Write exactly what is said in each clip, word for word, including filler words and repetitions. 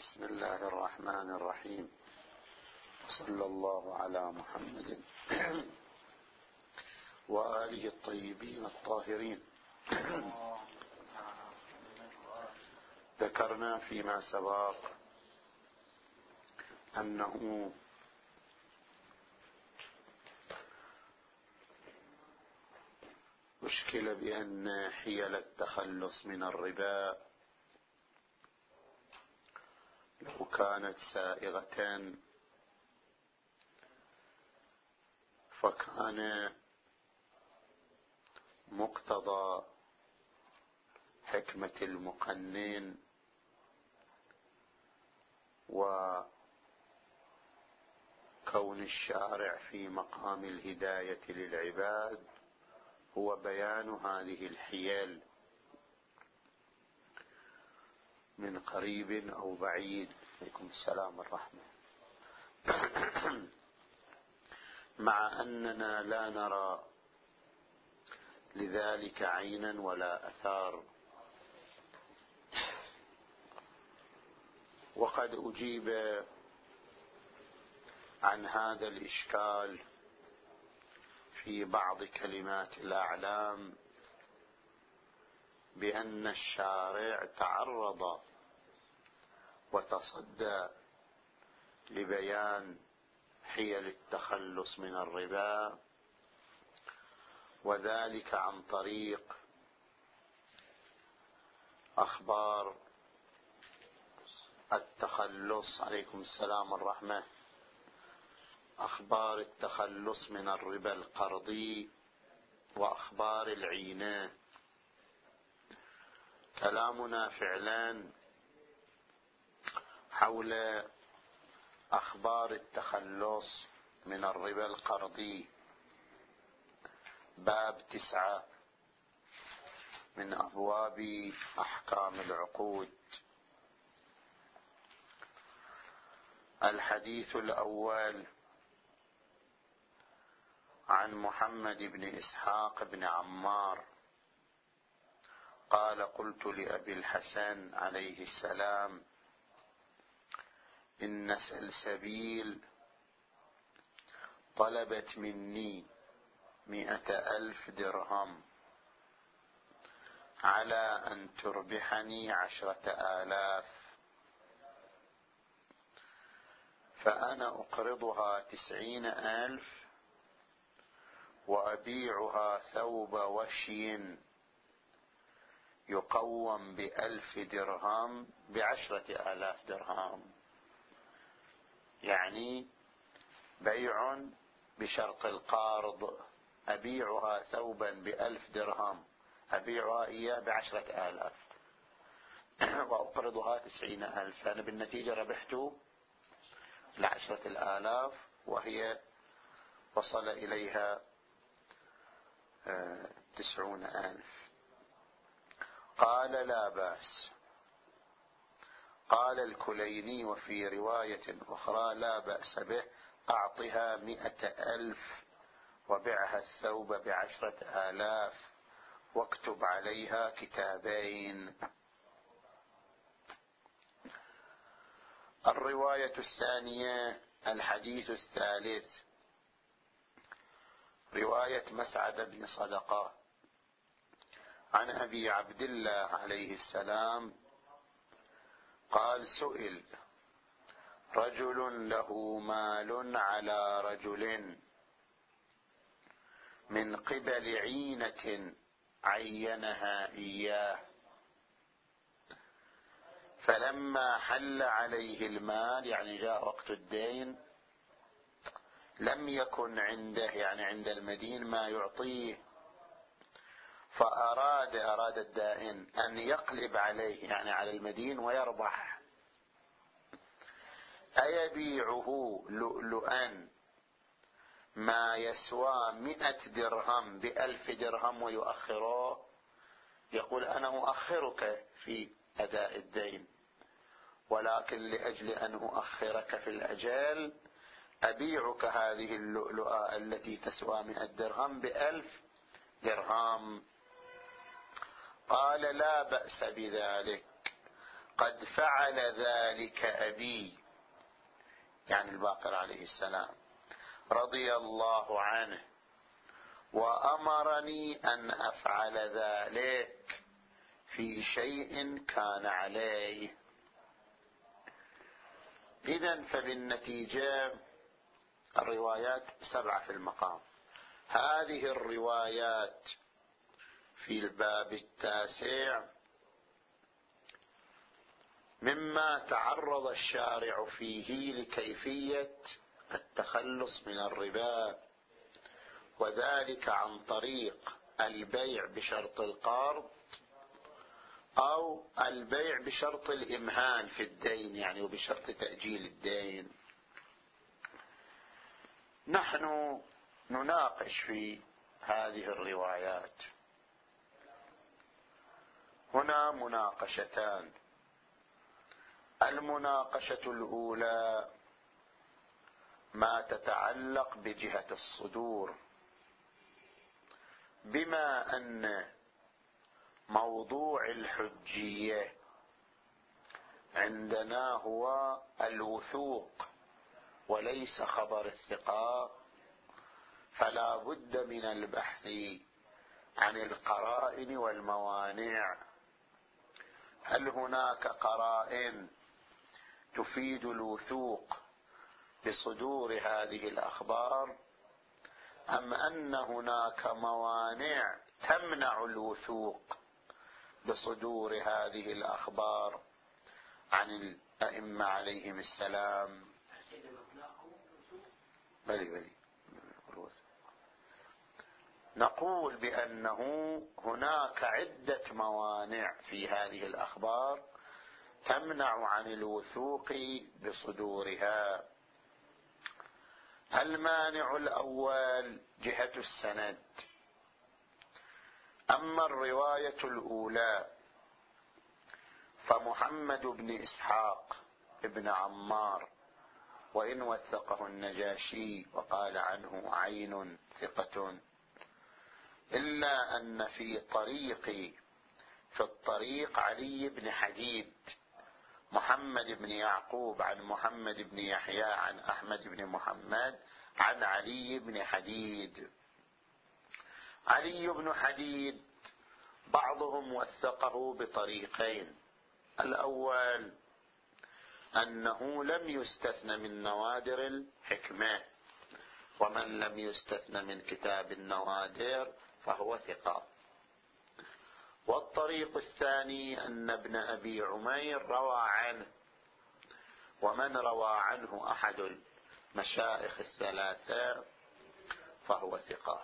بسم الله الرحمن الرحيم، وصلى الله على محمد وآله الطيبين الطاهرين. ذكرنا فيما سبق أنه أشكل بأن حيل التخلص من الربا لو كانت سائغة فكان مقتضى حكمة المقنن وكون الشارع في مقام الهداية للعباد هو بيان هذه الحيل من قريب أو بعيد. عليكم السلام والرحمة. مع أننا لا نرى لذلك عينا ولا أثار، وقد أجيب عن هذا الإشكال في بعض كلمات الأعلام بأن الشارع تعرض وتصدى لبيان حيل التخلص من الربا، وذلك عن طريق أخبار التخلص. عليكم السلام والرحمة. أخبار التخلص من الربا القرضي وأخبار العينة. كلامنا فعلا حول أخبار التخلص من الربا القرضي، باب تسعة من أبواب أحكام العقود. الحديث الأول عن محمد بن إسحاق بن عمار قال: قلت لأبي الحسن عليه السلام: إن سلسبيل طلبت مني مئة ألف درهم على أن تربحني عشرة آلاف، فأنا أقرضها تسعين ألف وأبيعها ثوب وشي يقوم بألف درهم بعشرة آلاف درهم، يعني بيع بشرط القرض. أبيعها ثوبا بألف درهم، أبيعها إياه بعشرة آلاف وأقرضها تسعين ألف، أنا بالنتيجة ربحت لعشرة الآلاف وهي وصل إليها تسعون ألف. قال: لا بأس. قال الكليني وفي رواية أخرى: لا بأس به، أعطها مئة ألف وبعها الثوب بعشرة آلاف واكتب عليها كتابين. الرواية الثانية الحديث الثالث رواية مسعد بن صدقة عن أبي عبد الله عليه السلام قال: سئل رجل له مال على رجل من قبل عينة عينها إياه، فلما حل عليه المال، يعني جاء وقت الدين، لم يكن عنده، يعني عند المدين، ما يعطيه، فأراد أراد الدائن أن يقلب عليه، يعني على المدين، ويربح. أيبيعه لؤلؤا ما يسوى مئة درهم بألف درهم ويؤخره؟ يقول: أنا أؤخرك في أداء الدين، ولكن لأجل أن أؤخرك في الأجل أبيعك هذه اللؤلؤة التي تسوى مئة درهم بألف درهم. قال: لا بأس بذلك. قد فعل ذلك أبي، يعني الباقر عليه السلام، رضي الله عنه، وأمرني أن أفعل ذلك في شيء كان عليه. إذن فبالنتيجة الروايات سبعة في المقام. هذه الروايات في الباب التاسع مما تعرض الشارع فيه لكيفية التخلص من الربا، وذلك عن طريق البيع بشرط القرض أو البيع بشرط الإمهال في الدين، يعني وبشرط تأجيل الدين. نحن نناقش في هذه الروايات. هنا مناقشتان. المناقشة الأولى ما تتعلق بجهة الصدور، بما أن موضوع الحجية عندنا هو الوثوق وليس خبر الثقة، فلا بد من البحث عن القرائن والموانع. هل هناك قرائن تفيد الوثوق بصدور هذه الأخبار، أم أن هناك موانع تمنع الوثوق بصدور هذه الأخبار عن الأئمة عليهم السلام؟ بلي بلي نقول بأنه هناك عدة موانع في هذه الأخبار تمنع عن الوثوق بصدورها. المانع الأول جهة السند. أما الرواية الأولى فمحمد بن إسحاق ابن عمار، وإن وثقه النجاشي وقال عنه عين ثقة، إلا أن في طريق في الطريق علي بن حديد، محمد بن يعقوب عن محمد بن يحيى عن أحمد بن محمد عن علي بن حديد. علي بن حديد بعضهم وثقه بطريقين. الأول أنه لم يستثن من نوادر الحكمة، ومن لم يستثن من كتاب النوادر فهو ثقة. والطريق الثاني أن ابن أبي عمير روى عنه، ومن روى عنه أحد المشايخ الثلاثة فهو ثقة.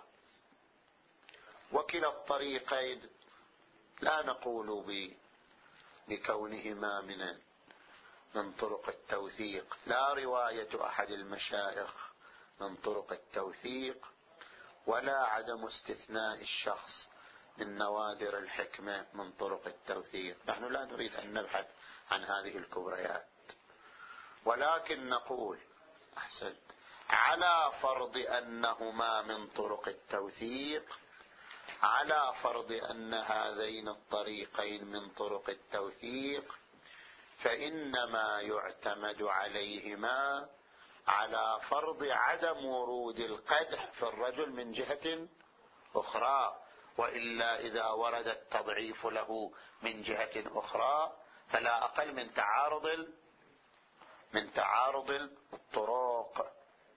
وكلا الطريقين لا نقول بكونهما من من طرق التوثيق، لا رواية أحد المشايخ من طرق التوثيق، ولا عدم استثناء الشخص من نوادر الحكمة من طرق التوثيق. نحن لا نريد أن نبحث عن هذه الكبريات، ولكن نقول أحسن على فرض أنهما من طرق التوثيق، على فرض أن هذين الطريقين من طرق التوثيق، فإنما يعتمد عليهما على فرض عدم ورود القدح في الرجل من جهة أخرى، وإلا إذا ورد التضعيف له من جهة أخرى فلا أقل من تعارض من تعارض الطرق.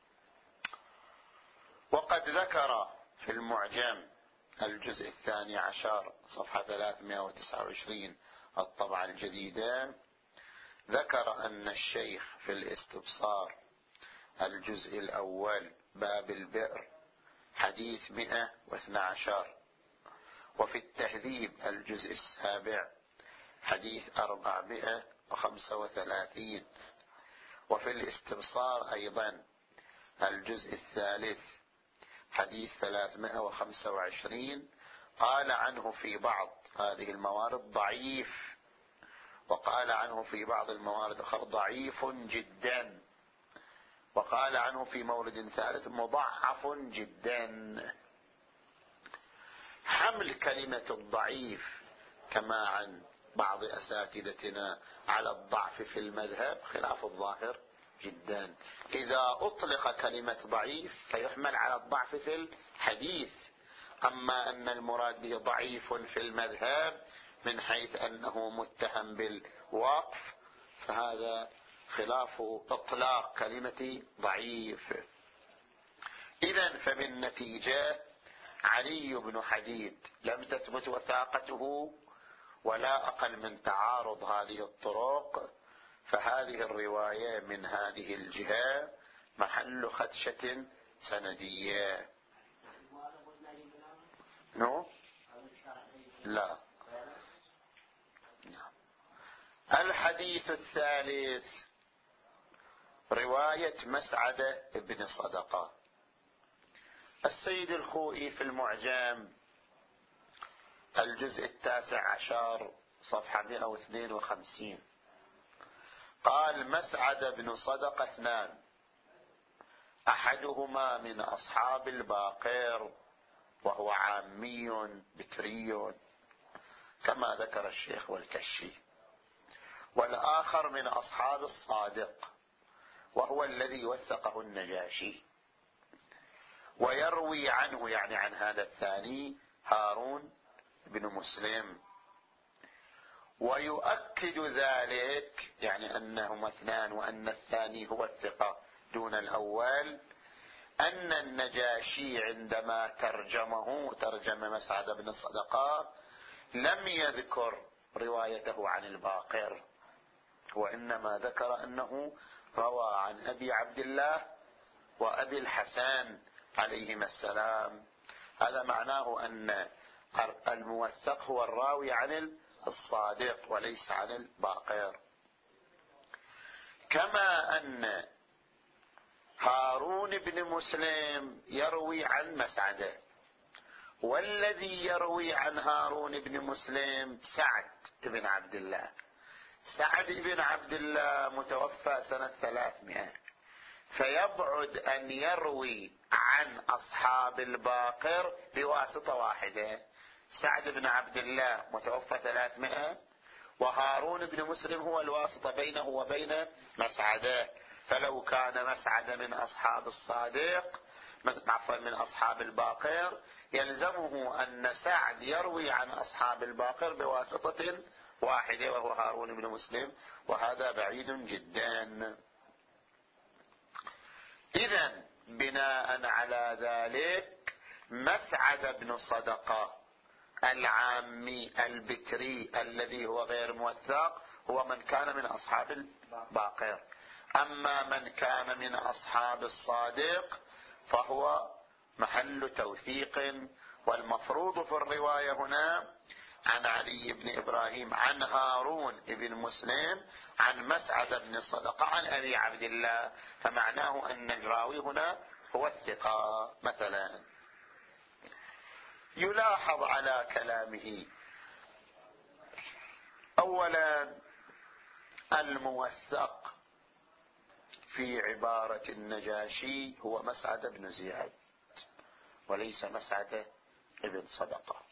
وقد ذكر في المعجم الجزء الثاني عشر صفحة ثلاثمائة وتسعة وعشرين الطبعة الجديدة، ذكر أن الشيخ في الاستبصار الجزء الأول باب البئر حديث مئة واثنى عشر، وفي التهذيب الجزء السابع حديث أربعمائة وخمسة وثلاثين، وفي الاستبصار أيضا الجزء الثالث حديث ثلاثمائة وخمسة وعشرين قال عنه في بعض هذه الموارد ضعيف، وقال عنه في بعض الموارد الأخرى ضعيف جدا، وقال عنه في مورد ثالث مضعف جدا. حمل كلمة الضعيف كما عن بعض أساتذتنا على الضعف في المذهب خلاف الظاهر جدا. إذا أطلق كلمة ضعيف فيحمل على الضعف في الحديث، أما أن المراد به ضعيف في المذهب من حيث أنه متهم بالوقف فهذا خلاف إطلاق كلمة ضعيف. إذن فبالنتيجة علي بن حديد لم تثبت وثاقته ولا أقل من تعارض هذه الطرق، فهذه الرواية من هذه الجهة محل خدشة سندية. نو؟ لا. الحديث الثالث رواية مسعدة بن صدقة. السيد الخوئي في المعجم الجزء التاسع عشر صفحة مئة واثنين وخمسين قال: مسعد بن صدقة اثنان، أحدهما من أصحاب الباقر وهو عامي بكري كما ذكر الشيخ والكشي، والآخر من أصحاب الصادق وهو الذي وثقه النجاشي، ويروي عنه يعني عن هذا الثاني هارون بن مسلم، ويؤكد ذلك يعني أنهما اثنان وأن الثاني هو الثقة دون الأول، أن النجاشي عندما ترجمه ترجم مسعد بن صدقة لم يذكر روايته عن الباقر، وإنما ذكر أنه روى عن أبي عبد الله وأبي الحسن عليهما السلام. هذا معناه أن الموثق هو الراوي عن الصادق وليس عن الباقر. كما أن هارون بن مسلم يروي عن مسعدة، والذي يروي عن هارون بن مسلم سعد بن عبد الله. سعد بن عبد الله متوفى سنة ثلاثمائة، فيبعد أن يروي عن أصحاب الباقر بواسطة واحدة. سعد بن عبد الله متوفى ثلاثمائة، وهارون بن مسلم هو الواسطة بينه وبين مسعدة. فلو كان مسعد من أصحاب الصادق عفوا من أصحاب الباقر يلزمه أن سعد يروي عن أصحاب الباقر بواسطة واحدة وهو هارون بن مسلم، وهذا بعيد جدا. إذن بناء على ذلك مسعد بن صدقة العامي البكري الذي هو غير موثق هو من كان من أصحاب الباقر، أما من كان من أصحاب الصادق فهو محل توثيق. والمفروض في الرواية هنا عن علي بن إبراهيم عن هارون بن مسلم عن مسعد بن صدقة عن أبي عبد الله، فمعناه أن الراوي هنا هو الثقة. مثلا يلاحظ على كلامه أولا الموثق في عبارة النجاشي هو مسعد بن زياد وليس مسعد بن صدقة.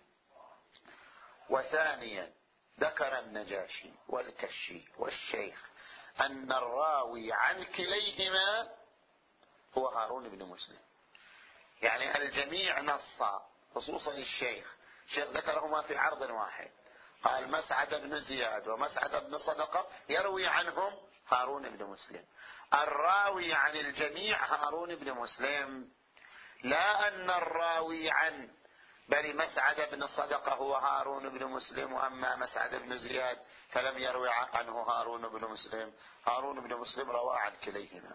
وثانيا ذكر النجاشي والكشي والشيخ أن الراوي عن كليهما هو هارون بن مسلم، يعني الجميع نصا خصوصا الشيخ الشيخ ذكرهما في عرض واحد، قال مسعد بن زياد ومسعد بن صدقة يروي عنهم هارون بن مسلم. الراوي عن الجميع هارون بن مسلم، لا أن الراوي عن بل مسعد بن صدقة هو هارون بن مسلم، وأما مسعد بن زياد فلم يروي عنه هارون بن مسلم. هارون بن مسلم روى عن كليهما.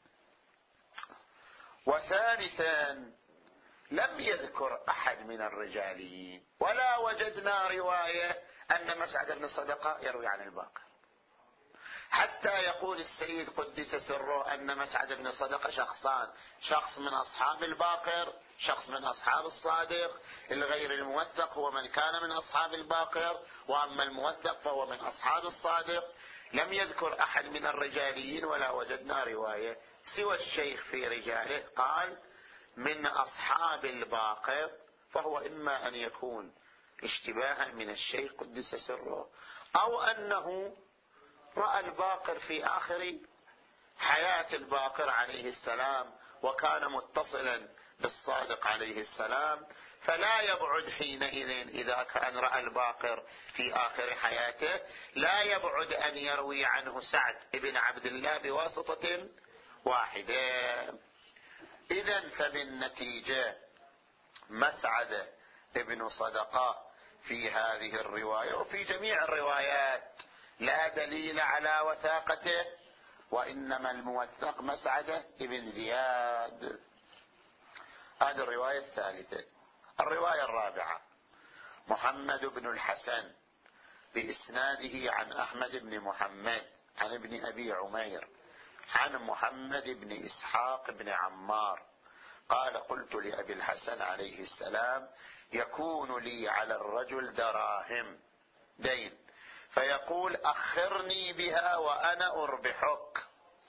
وثالثا لم يذكر أحد من الرجالين ولا وجدنا رواية أن مسعد بن صدقة يروي عن الباقر، حتى يقول السيد قدس سره أن مسعد بن صدقة شخصان، شخص من أصحاب الباقر شخص من أصحاب الصادق. الغير الموثق هو من كان من أصحاب الباقر، وأما الموثق فهو من أصحاب الصادق. لم يذكر أحد من الرجاليين ولا وجدنا رواية سوى الشيخ في رجاله قال من أصحاب الباقر، فهو إما أن يكون اشتباها من الشيخ قدس سره، أو أنه رأى الباقر في آخر حياة الباقر عليه السلام وكان متصلا بالصادق عليه السلام، فلا يبعد حينئذ إذا كان رأى الباقر في آخر حياته لا يبعد أن يروي عنه سعد بن عبد الله بواسطة واحدة. إذن فبالنتيجة مسعد بن صدقة في هذه الرواية وفي جميع الروايات لا دليل على وثاقته، وإنما الموثق مسعد بن زياد. هذه الرواية الثالثة. الرواية الرابعة محمد بن الحسن بإسناده عن أحمد بن محمد عن ابن أبي عمير عن محمد بن إسحاق بن عمار قال: قلت لأبي الحسن عليه السلام: يكون لي على الرجل دراهم دين، فيقول: أخرني بها وأنا أربحك،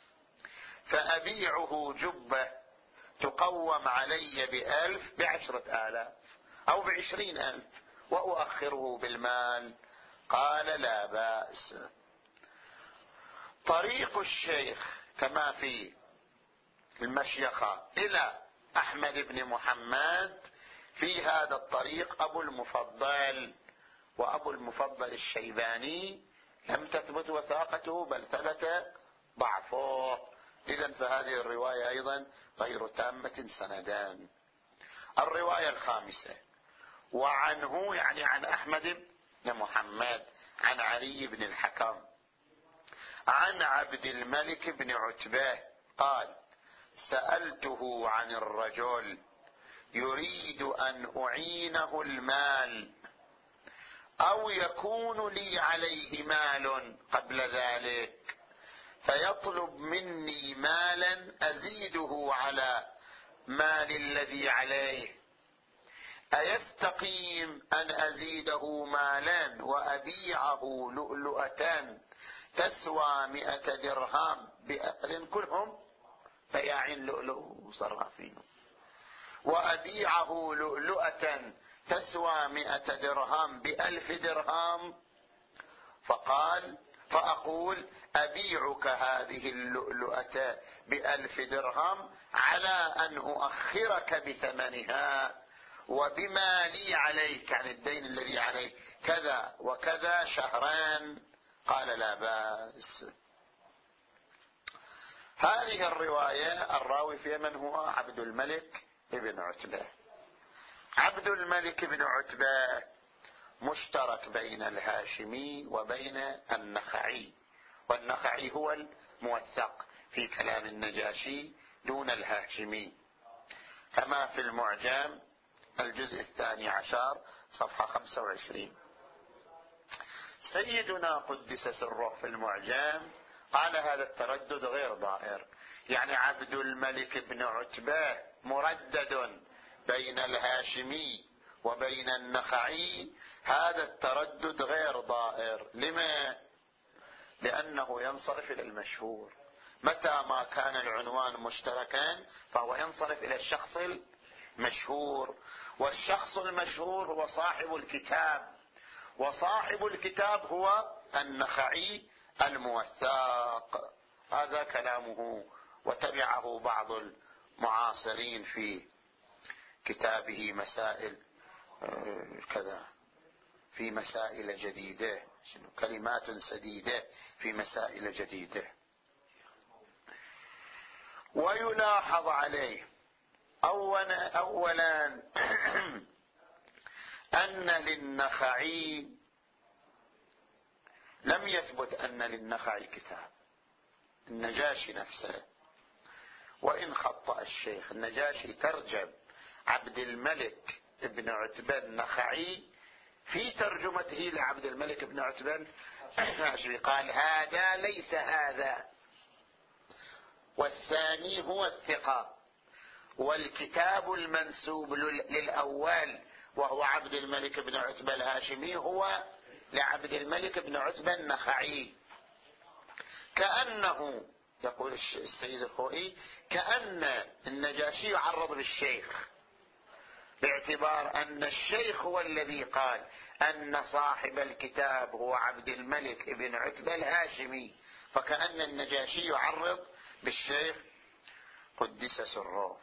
فأبيعه جبة تقوم علي بألف بعشرة آلاف أو بعشرين ألف وأؤخره بالمال. قال: لا بأس. طريق الشيخ كما في المشيخة إلى أحمد بن محمد في هذا الطريق أبو المفضل، وأبو المفضل الشيباني لم تثبت وثاقته بل ثبت ضعفه. إذن فهذه الرواية أيضا غير تامة سندان. الرواية الخامسة وعنه يعني عن أحمد بن محمد عن علي بن الحكم عن عبد الملك بن عتبة قال: سألته عن الرجل يريد أن أعينه المال أو يكون لي عليه مال قبل ذلك، فيطلب مني مالا أزيده على مال الذي عليه، أيستقيم أن أزيده مالا وأبيعه لؤلؤة تسوى مئة درهم بأهل كلهم بياعين لؤلؤ صرافين، وأبيعه لؤلؤة تسوى مئة درهم بألف درهم؟ فقال: فأقول: أبيعك هذه اللؤلؤة بألف درهم على أن أؤخرك بثمنها وبما لي عليك عن الدين الذي عليك كذا وكذا شهران. قال: لا بأس. هذه الرواية الراوي فيها من هو؟ عبد الملك بن عتبة. عبد الملك بن عتبة مشترك بين الهاشمي وبين النخعي، والنخعي هو الموثق في كلام النجاشي دون الهاشمي، كما في المعجم الجزء الثاني عشر صفحة خمسة وعشرين. سيدنا قدس سره في المعجم قال: هذا التردد غير ضائر، يعني عبد الملك بن عتبة مردد بين الهاشمي وبين النخعي، هذا التردد غير ضائر. لما؟ لأنه ينصرف إلى المشهور. متى ما كان العنوان مشتركا فهو ينصرف إلى الشخص المشهور، والشخص المشهور هو صاحب الكتاب، وصاحب الكتاب هو النخعي الموثق. هذا كلامه، وتبعه بعض المعاصرين في كتابه مسائل كذا في مسائل جديدة، كلمات سديدة في مسائل جديدة. ويلاحظ عليه أولا, أولا أن للنخعي لم يثبت أن للنخعي كتاب. النجاشي نفسه، وإن خطأ الشيخ النجاشي ترجم عبد الملك بن عتبة النخعي في ترجمته لعبد الملك بن عتبة الهاشمي قال: هذا ليس هذا، والثاني هو الثقة، والكتاب المنسوب للأول وهو عبد الملك بن عتبة الهاشمي هو لعبد الملك بن عتبة النخعي. كأنه يقول السيد الخوئي كأن النجاشي يعرض بالشيخ، باعتبار أن الشيخ هو الذي قال أن صاحب الكتاب هو عبد الملك ابن عتبة الهاشمي، فكأن النجاشي يعرض بالشيخ قدس سره.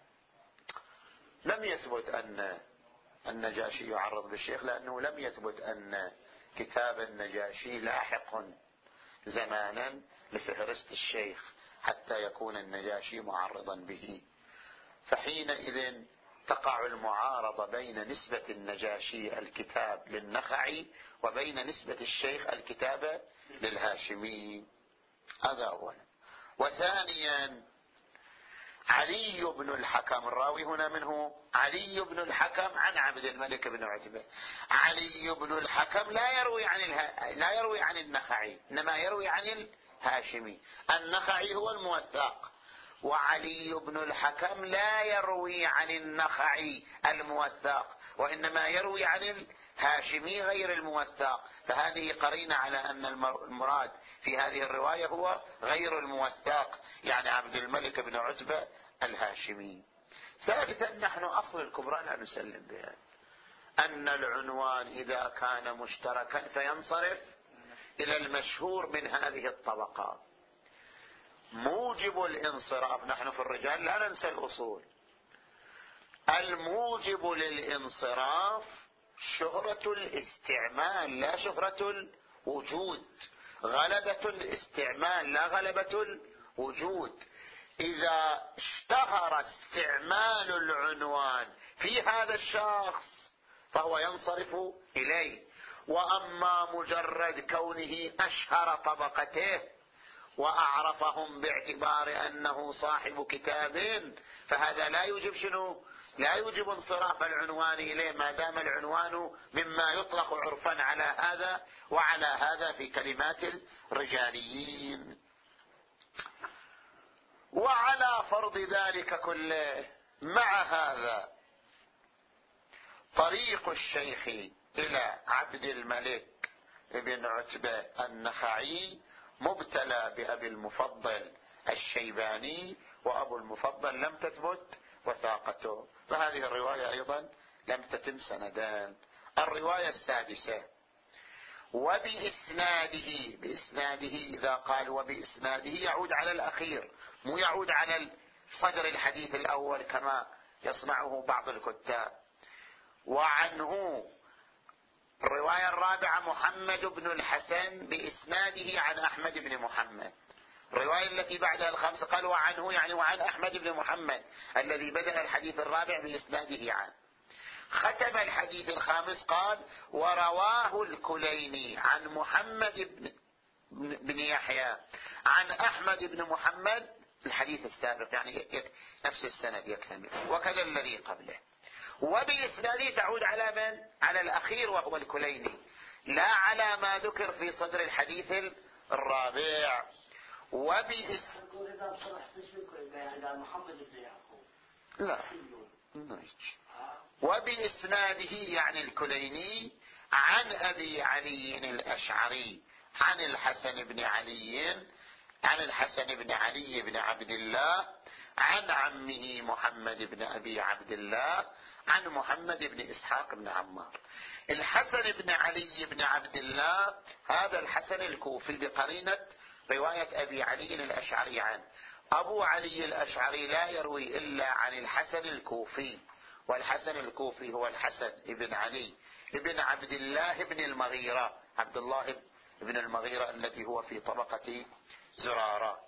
لم يثبت أن النجاشي يعرض بالشيخ، لأنه لم يثبت أن كتاب النجاشي لاحق زمانا لفهرست الشيخ حتى يكون النجاشي معرضا به. فحينئذ تقع المعارضة بين نسبة النجاشي الكتاب للنخعي وبين نسبة الشيخ الكتاب للهاشمي. هذا أولا. وثانيا علي بن الحكم، الراوي هنا منه علي بن الحكم عن عبد الملك بن عتبة. علي بن الحكم لا يروي عن اله... لا يروي عن النخعي، إنما يروي عن الهاشمي. النخعي هو الموثق، وعلي بن الحكم لا يروي عن النخعي الموثق، وإنما يروي عن الهاشمي غير الموثق. فهذه قرينة على أن المراد في هذه الرواية هو غير الموثق، يعني عبد الملك بن عتبة الهاشمي. ثالثا، نحن أصل الكبرى لا نسلم بها، أن العنوان إذا كان مشتركا فينصرف إلى المشهور من هذه الطبقات. موجب الانصراف، نحن في الرجال لا ننسى الأصول، الموجب للانصراف شهرة الاستعمال لا شهرة الوجود، غلبة الاستعمال لا غلبة الوجود. إذا اشتهر استعمال العنوان في هذا الشخص فهو ينصرف إليه، وأما مجرد كونه أشهر طبقته وأعرفهم باعتبار أنه صاحب كتاب، فهذا لا يوجب شنو؟ لا يوجب انصراف العنوان إليه، ما دام العنوان مما يطلق عرفا على هذا وعلى هذا في كلمات الرجاليين. وعلى فرض ذلك كله، مع هذا طريق الشيخ إلى عبد الملك ابن عتبة النخعي مبتلى بأبي المفضل الشيباني، وأبو المفضل لم تثبت وثاقته، فهذه الرواية أيضا لم تتم سندان. الرواية السادسة وبإسناده، بإسناده إذا قال وبإسناده يعود على الأخير، مو يعود على صدر الحديث الأول كما يصنعه بعض الكتاب. وعنه الرواية الرابعة محمد بن الحسن بإسناده عن أحمد بن محمد. الرواية التي بعدها الخامسة قال وعنه، يعني وعن أحمد بن محمد الذي بدأ الحديث الرابع بإسناده عنه. ختم الحديث الخامس قال ورواه الكليني عن محمد بن, بن يحيى عن أحمد بن محمد الحديث السابق، يعني نفس السند يكتمل، وكذا الذي قبله. وبإسناده تعود على من؟ على الأخير وهو الكليني، لا على ما ذكر في صدر الحديث الرابع. وبإس لا وبإسناده يعني الكليني عن أبي علي الأشعري عن الحسن بن علي عن الحسن بن علي بن عبد الله عن عمه محمد بن أبي عبد الله عن محمد بن إسحاق بن عمار. الحسن بن علي بن عبد الله هذا الحسن الكوفي بقرينة رواية أبي علي الأشعري عنه. أبو علي الأشعري لا يروي إلا عن الحسن الكوفي، والحسن الكوفي هو الحسن بن علي بن عبد الله بن المغيرة، عبد الله بن المغيرة الذي هو في طبقة زرارة.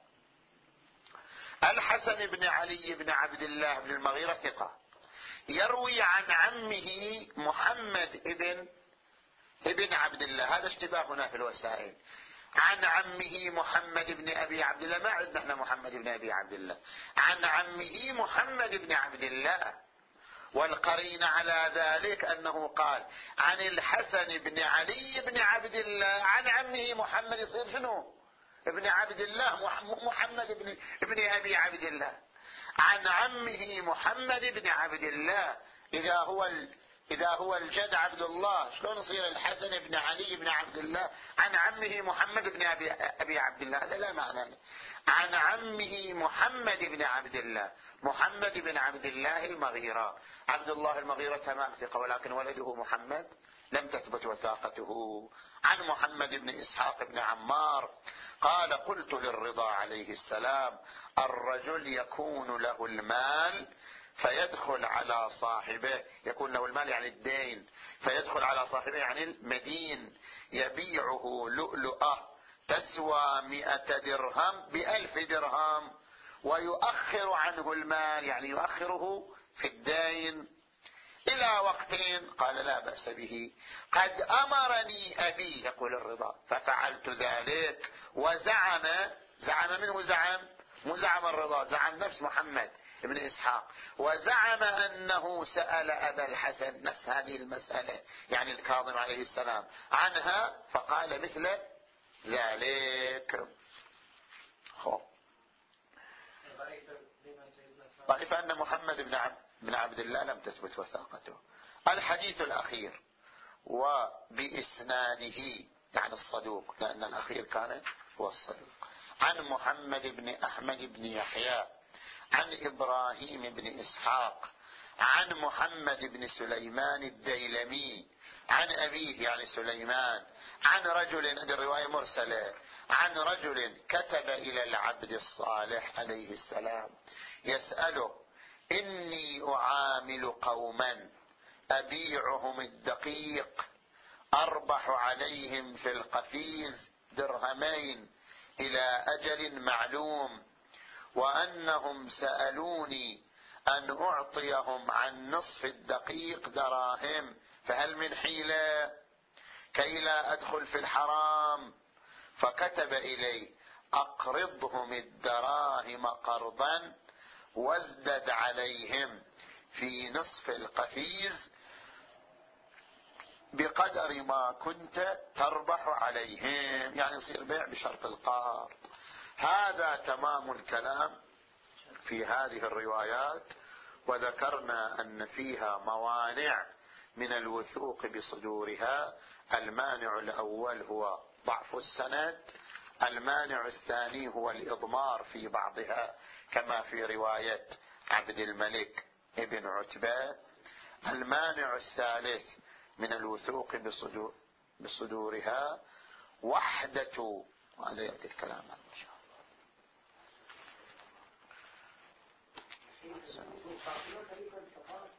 الحسن بن علي بن عبد الله بن المغيرة ثقة، يروي عن عمه محمد ابن ابن عبد الله، هذا اشتباه هنا في الوسائل، عن عمه محمد بن أبي عبد الله، ما عندنا احنا محمد بن أبي عبد الله، عن عمه محمد بن عبد الله. والقرين على ذلك أنه قال عن الحسن بن علي بن عبد الله عن عمه محمد، يصير شنو؟ ابن عبد الله، محمد بن ابن أبي عبد الله عن عمه محمد بن عبد الله. إذا هو إذا هو الجد عبد الله شلون يصير الحسن بن علي بن عبد الله عن عمه محمد بن أبي, أبي عبد الله؟ هذا لا معنى له. عن عمه محمد بن عبد الله، محمد بن عبد الله المغيرة. عبد الله المغيرة تمام ثقة، ولكن ولده محمد لم تثبت وثاقته. عن محمد بن إسحاق بن عمار قال قلت للرضا عليه السلام الرجل يكون له المال فيدخل على صاحبه، يكون له المال يعني الدين، فيدخل على صاحبه يعني المدين يبيعه لؤلؤة تسوى مئة درهم بألف درهم ويؤخر عنه المال، يعني يؤخره في الدين إلى وقتين. قال لا بأس به، قد أمرني أبي يقول الرضا ففعلت ذلك. وزعم، زعم منه زعم مو زعم الرضا، زعم نفس محمد ابن إسحاق، وزعم أنه سأل أبا الحسن نفس هذه المسألة، يعني الكاظم عليه السلام عنها، فقال مثل ذلك. خب ضعيف أن محمد بن عبد بن عبد الله لم تثبت وثاقته. الحديث الأخير وبإسناده يعني الصدوق، لأن الأخير كان هو الصدوق. عن محمد بن أحمد بن يحيى عن إبراهيم بن إسحاق عن محمد بن سليمان الديلمي عن أبيه يعني سليمان عن رجل، هذه الرواية مرسلة، عن رجل كتب إلى العبد الصالح عليه السلام يسأله إني أعامل قوما أبيعهم الدقيق أربح عليهم في القفيز درهمين إلى أجل معلوم، وأنهم سألوني أن أعطيهم عن نصف الدقيق دراهم، فهل من حيلة كي لا أدخل في الحرام؟ فكتب إلي أقرضهم الدراهم قرضا وازدد عليهم في نصف القفيز بقدر ما كنت تربح عليهم، يعني يصير بيع بشرط القرض. هذا تمام الكلام في هذه الروايات، وذكرنا أن فيها موانع من الوثوق بصدورها. المانع الأول هو ضعف السند، المانع الثاني هو الإضمار في بعضها كما في رواية عبد الملك ابن عتبة، المانع الثالث من الوثوق بصدور بصدورها وحدة، وهذا يأتي الكلام عنه إن شاء الله.